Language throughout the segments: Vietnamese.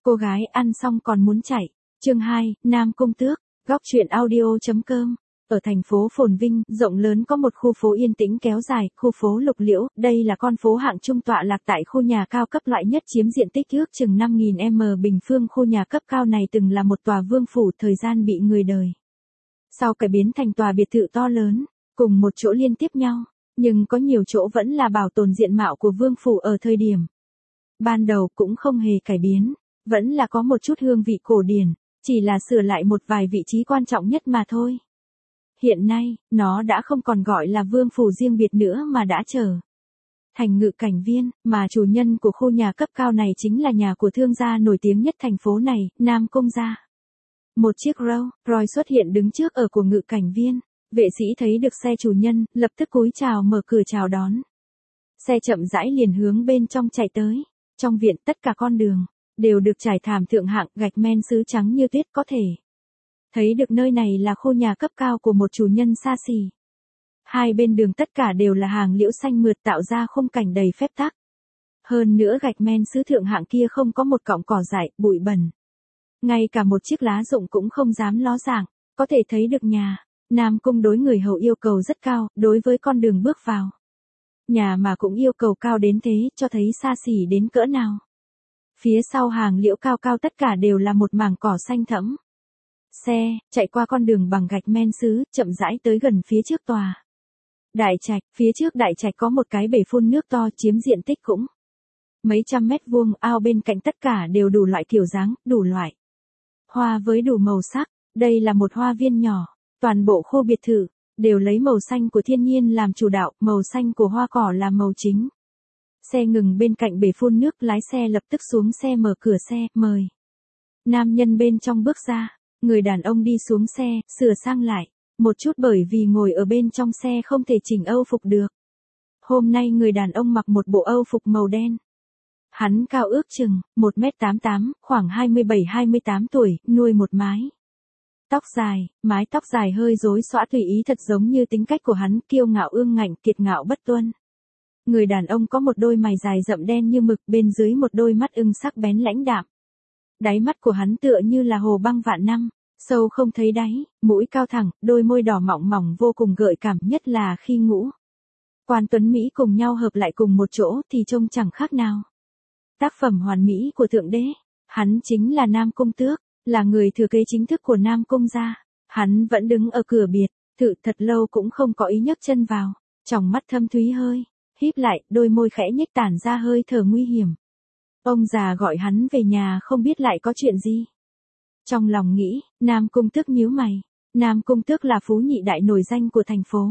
Cô gái ăn xong còn muốn chạy. Chương 2, Nam Cung Tước, góc truyện audio.com. Ở thành phố phồn vinh, rộng lớn có một khu phố yên tĩnh kéo dài, khu phố Lục Liễu, đây là con phố hạng trung tọa lạc tại khu nhà cao cấp loại nhất chiếm diện tích ước chừng 5.000 m bình phương. Khu nhà cấp cao này từng là một tòa vương phủ, thời gian bị người đời sau cải biến thành tòa biệt thự to lớn, cùng một chỗ liên tiếp nhau, nhưng có nhiều chỗ vẫn là bảo tồn diện mạo của vương phủ ở thời điểm ban đầu, cũng không hề cải biến, vẫn là có một chút hương vị cổ điển, chỉ là sửa lại một vài vị trí quan trọng nhất mà thôi. Hiện nay, nó đã không còn gọi là vương phủ riêng biệt nữa mà đã trở thành Ngự Cảnh Viên, mà chủ nhân của khu nhà cấp cao này chính là nhà của thương gia nổi tiếng nhất thành phố này, Nam Cung gia. Một chiếc Rolls Royce xuất hiện đứng trước ở của Ngự Cảnh Viên, vệ sĩ thấy được xe chủ nhân, lập tức cúi chào mở cửa chào đón. Xe chậm rãi liền hướng bên trong chạy tới. Trong viện tất cả con đường đều được trải thảm thượng hạng gạch men sứ trắng như tuyết, có thể thấy được nơi này là khu nhà cấp cao của một chủ nhân xa xỉ. Hai bên đường tất cả đều là hàng liễu xanh mượt tạo ra khung cảnh đầy phép tắc. Hơn nữa gạch men sứ thượng hạng kia không có một cọng cỏ dại, bụi bẩn. Ngay cả một chiếc lá rụng cũng không dám ló dạng, có thể thấy được nhà Nam Cung đối người hầu yêu cầu rất cao, đối với con đường bước vào nhà mà cũng yêu cầu cao đến thế, cho thấy xa xỉ đến cỡ nào. Phía sau hàng liễu cao cao tất cả đều là một mảng cỏ xanh thẫm. Xe chạy qua con đường bằng gạch men sứ, chậm rãi tới gần phía trước tòa đại trạch. Phía trước đại trạch có một cái bể phun nước to chiếm diện tích cũng mấy trăm mét vuông, ao bên cạnh tất cả đều đủ loại kiểu dáng, đủ loại hoa với đủ màu sắc. Đây là một hoa viên nhỏ, toàn bộ khu biệt thự đều lấy màu xanh của thiên nhiên làm chủ đạo, màu xanh của hoa cỏ là màu chính. Xe ngừng bên cạnh bể phun nước, lái xe lập tức xuống xe mở cửa xe, mời nam nhân bên trong bước ra. Người đàn ông đi xuống xe, sửa sang lại một chút bởi vì ngồi ở bên trong xe không thể chỉnh âu phục được. Hôm nay người đàn ông mặc một bộ âu phục màu đen. Hắn cao ước chừng 1m88, khoảng 27-28 tuổi, nuôi một mái tóc dài, mái tóc dài hơi rối xõa tùy ý thật giống như tính cách của hắn, kiêu ngạo ương ngạnh, kiệt ngạo bất tuân. Người đàn ông có một đôi mày dài rậm đen như mực, bên dưới một đôi mắt ưng sắc bén lãnh đạm. Đáy mắt của hắn tựa như là hồ băng vạn năm, sâu không thấy đáy, mũi cao thẳng, đôi môi đỏ mọng mỏng vô cùng gợi cảm, nhất là khi ngũ quan tuấn Mỹ cùng nhau hợp lại cùng một chỗ thì trông chẳng khác nào tác phẩm hoàn mỹ của thượng đế. Hắn chính là Nam Cung Tước, là người thừa kế chính thức của Nam Cung gia. Hắn vẫn đứng ở cửa biệt thự thật lâu cũng không có ý nhấc chân vào, tròng mắt thâm thúy hơi híp lại, đôi môi khẽ nhếch tản ra hơi thở nguy hiểm. Ông già gọi hắn về nhà không biết lại có chuyện gì. Trong lòng nghĩ, Nam Cung Tước nhíu mày. Nam Cung Tước là phú nhị đại nổi danh của thành phố.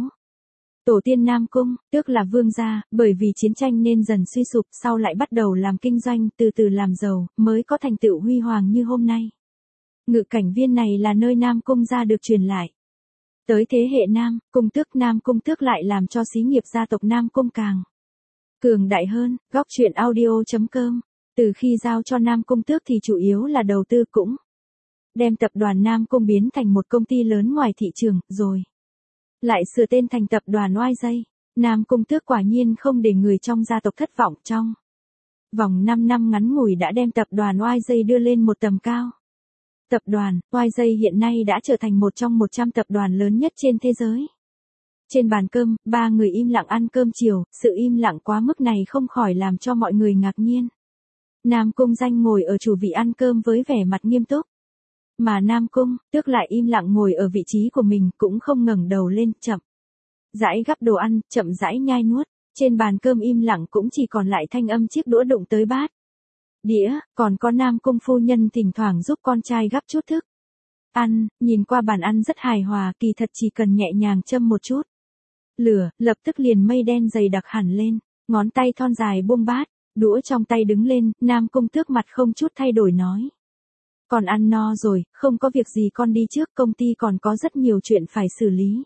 Tổ tiên Nam Cung Tước là vương gia, bởi vì chiến tranh nên dần suy sụp, sau lại bắt đầu làm kinh doanh, từ từ làm giàu, mới có thành tựu huy hoàng như hôm nay. Ngự Cảnh Viên này là nơi Nam Cung gia được truyền lại tới thế hệ Nam Cung Tước. Nam Cung Tước lại làm cho xí nghiệp gia tộc Nam Cung càng cường đại hơn. Góc truyện audio.com. Từ khi giao cho Nam Cung Tước thì chủ yếu là đầu tư, cũng đem tập đoàn Nam Cung biến thành một công ty lớn ngoài thị trường, rồi lại sửa tên thành tập đoàn YJ. Nam Cung Tước quả nhiên không để người trong gia tộc thất vọng, trong vòng 5 năm ngắn ngủi đã đem tập đoàn YJ đưa lên một tầm cao. Tập đoàn YJ hiện nay đã trở thành một trong 100 tập đoàn lớn nhất trên thế giới. Trên bàn cơm, ba người im lặng ăn cơm chiều, sự im lặng quá mức này không khỏi làm cho mọi người ngạc nhiên. Nam Cung Danh ngồi ở chủ vị ăn cơm với vẻ mặt nghiêm túc, mà Nam Cung Tước lại im lặng ngồi ở vị trí của mình, cũng không ngẩng đầu lên, chậm rãi gắp đồ ăn, chậm rãi nhai nuốt. Trên bàn cơm im lặng cũng chỉ còn lại thanh âm chiếc đũa đụng tới bát đĩa, còn có Nam Cung phu nhân thỉnh thoảng giúp con trai gắp chút thức ăn. Nhìn qua bàn ăn rất hài hòa, kỳ thật chỉ cần nhẹ nhàng châm một chút lửa, lập tức liền mây đen dày đặc hẳn lên. Ngón tay thon dài buông bát đũa trong tay đứng lên. Nam Cung Tước mặt không chút thay đổi nói: con ăn no rồi, không có việc gì con đi trước, công ty còn có rất nhiều chuyện phải xử lý.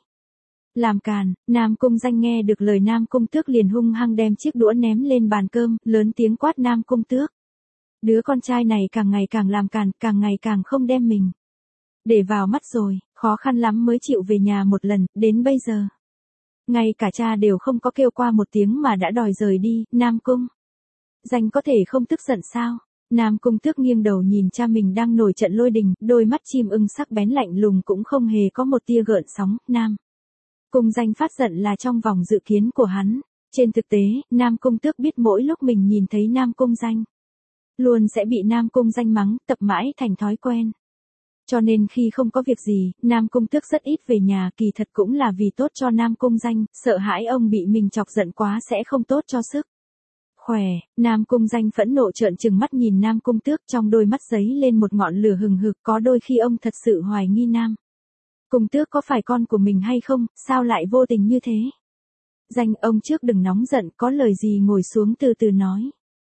Làm càn. Nam Cung Danh nghe được lời Nam Cung Tước liền hung hăng đem chiếc đũa ném lên bàn cơm, lớn tiếng quát Nam Cung Tước: đứa con trai này càng ngày càng làm càn, càng ngày càng không đem mình để vào mắt rồi, khó khăn lắm mới chịu về nhà một lần, đến bây giờ ngay cả cha đều không có kêu qua một tiếng mà đã đòi rời đi. Nam Cung Danh có thể không tức giận sao? Nam Cung Tước nghiêng đầu nhìn cha mình đang nổi trận lôi đình, đôi mắt chim ưng sắc bén lạnh lùng cũng không hề có một tia gợn sóng. Nam Cung Danh phát giận là trong vòng dự kiến của hắn. Trên thực tế, Nam Cung Tước biết mỗi lúc mình nhìn thấy Nam Cung Danh, luôn sẽ bị Nam Cung Danh mắng, tập mãi thành thói quen. Cho nên khi không có việc gì, Nam Cung Tước rất ít về nhà, kỳ thật cũng là vì tốt cho Nam Cung Danh, sợ hãi ông bị mình chọc giận quá sẽ không tốt cho sức khỏe. Nam Cung Danh phẫn nộ trợn trừng mắt nhìn Nam Cung Tước, trong đôi mắt giấy lên một ngọn lửa hừng hực, có đôi khi ông thật sự hoài nghi Nam Cung Tước có phải con của mình hay không, sao lại vô tình như thế. Danh, ông trước đừng nóng giận, có lời gì ngồi xuống từ từ nói.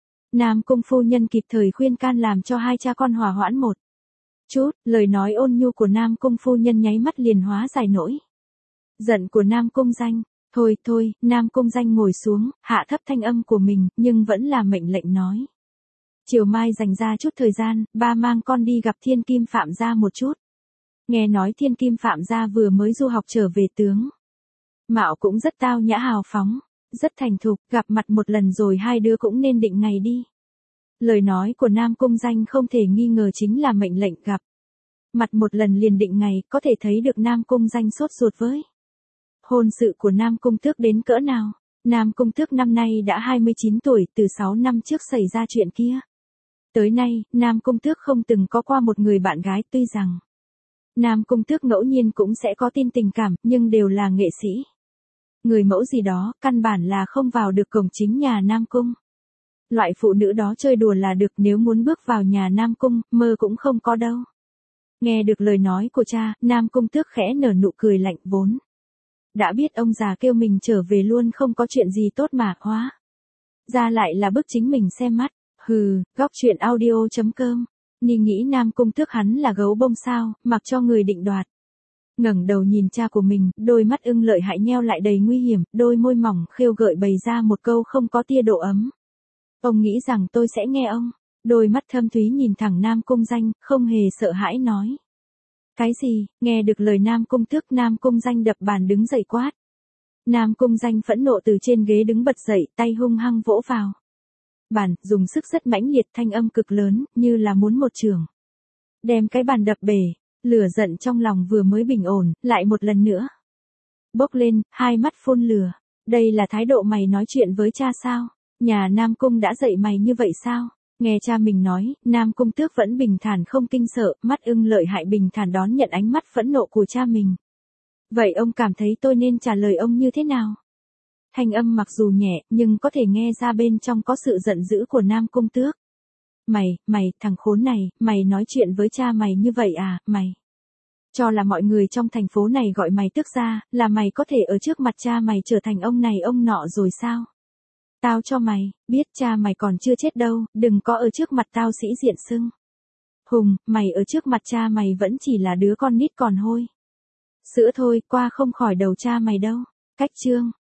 Nam Cung phu nhân kịp thời khuyên can làm cho hai cha con hòa hoãn một chút, lời nói ôn nhu của Nam Cung phu nhân nháy mắt liền hóa giải nỗi giận của Nam Cung Danh. Thôi thôi, Nam Cung Danh ngồi xuống, hạ thấp thanh âm của mình, nhưng vẫn là mệnh lệnh nói. Chiều mai dành ra chút thời gian, ba mang con đi gặp Thiên Kim Phạm gia một chút. Nghe nói Thiên Kim Phạm gia vừa mới du học trở về tướng mạo cũng rất tao nhã hào phóng, rất thành thục, gặp mặt một lần rồi hai đứa cũng nên định ngày đi. Lời nói của Nam Cung Danh không thể nghi ngờ chính là mệnh lệnh gặp mặt một lần liền định ngày, có thể thấy được Nam Cung Danh sốt ruột với hôn sự của Nam Cung Tước đến cỡ nào. Nam Cung Tước năm nay đã 29 tuổi, từ 6 năm trước xảy ra chuyện kia. Tới nay, Nam Cung Tước không từng có qua một người bạn gái, tuy rằng Nam Cung Tước ngẫu nhiên cũng sẽ có tin tình cảm, nhưng đều là nghệ sĩ, người mẫu gì đó, căn bản là không vào được cổng chính nhà Nam Cung. Loại phụ nữ đó chơi đùa là được, nếu muốn bước vào nhà Nam Cung, mơ cũng không có đâu. Nghe được lời nói của cha, Nam Cung Tước khẽ nở nụ cười lạnh, vốn đã biết ông già kêu mình trở về luôn không có chuyện gì tốt mà hóa ra lại là bức chính mình xem mắt. Hừ, góc truyện audio.com. Nhi nghĩ Nam Cung Tước hắn là gấu bông sao, mặc cho người định đoạt. Ngẩng đầu nhìn cha của mình, đôi mắt ưng lợi hại nheo lại đầy nguy hiểm, đôi môi mỏng khêu gợi bày ra một câu không có tia độ ấm. Ông nghĩ rằng tôi sẽ nghe ông. Đôi mắt thâm thúy nhìn thẳng Nam Cung Danh, không hề sợ hãi nói. Cái gì? Nghe được lời Nam Cung Tước, Nam Cung Danh đập bàn đứng dậy quát. Nam Cung Danh phẫn nộ từ trên ghế đứng bật dậy, tay hung hăng vỗ vào bàn, dùng sức rất mãnh liệt, thanh âm cực lớn, như là muốn một chưởng đem cái bàn đập bể. Lửa giận trong lòng vừa mới bình ổn, lại một lần nữa bốc lên, hai mắt phun lửa. Đây là thái độ mày nói chuyện với cha sao? Nhà Nam Cung đã dạy mày như vậy sao? Nghe cha mình nói, Nam Cung Tước vẫn bình thản không kinh sợ, mắt ưng lợi hại bình thản đón nhận ánh mắt phẫn nộ của cha mình. Vậy ông cảm thấy tôi nên trả lời ông như thế nào? Thanh âm mặc dù nhẹ, nhưng có thể nghe ra bên trong có sự giận dữ của Nam Cung Tước. Mày, thằng khốn này, mày nói chuyện với cha mày như vậy à, mày cho là mọi người trong thành phố này gọi mày tước gia, là mày có thể ở trước mặt cha mày trở thành ông này ông nọ rồi sao? Tao cho mày, biết cha mày còn chưa chết đâu, đừng có ở trước mặt tao sĩ diện xưng hùng, mày ở trước mặt cha mày vẫn chỉ là đứa con nít còn hôi sữa thôi, qua không khỏi đầu cha mày đâu. Cách chương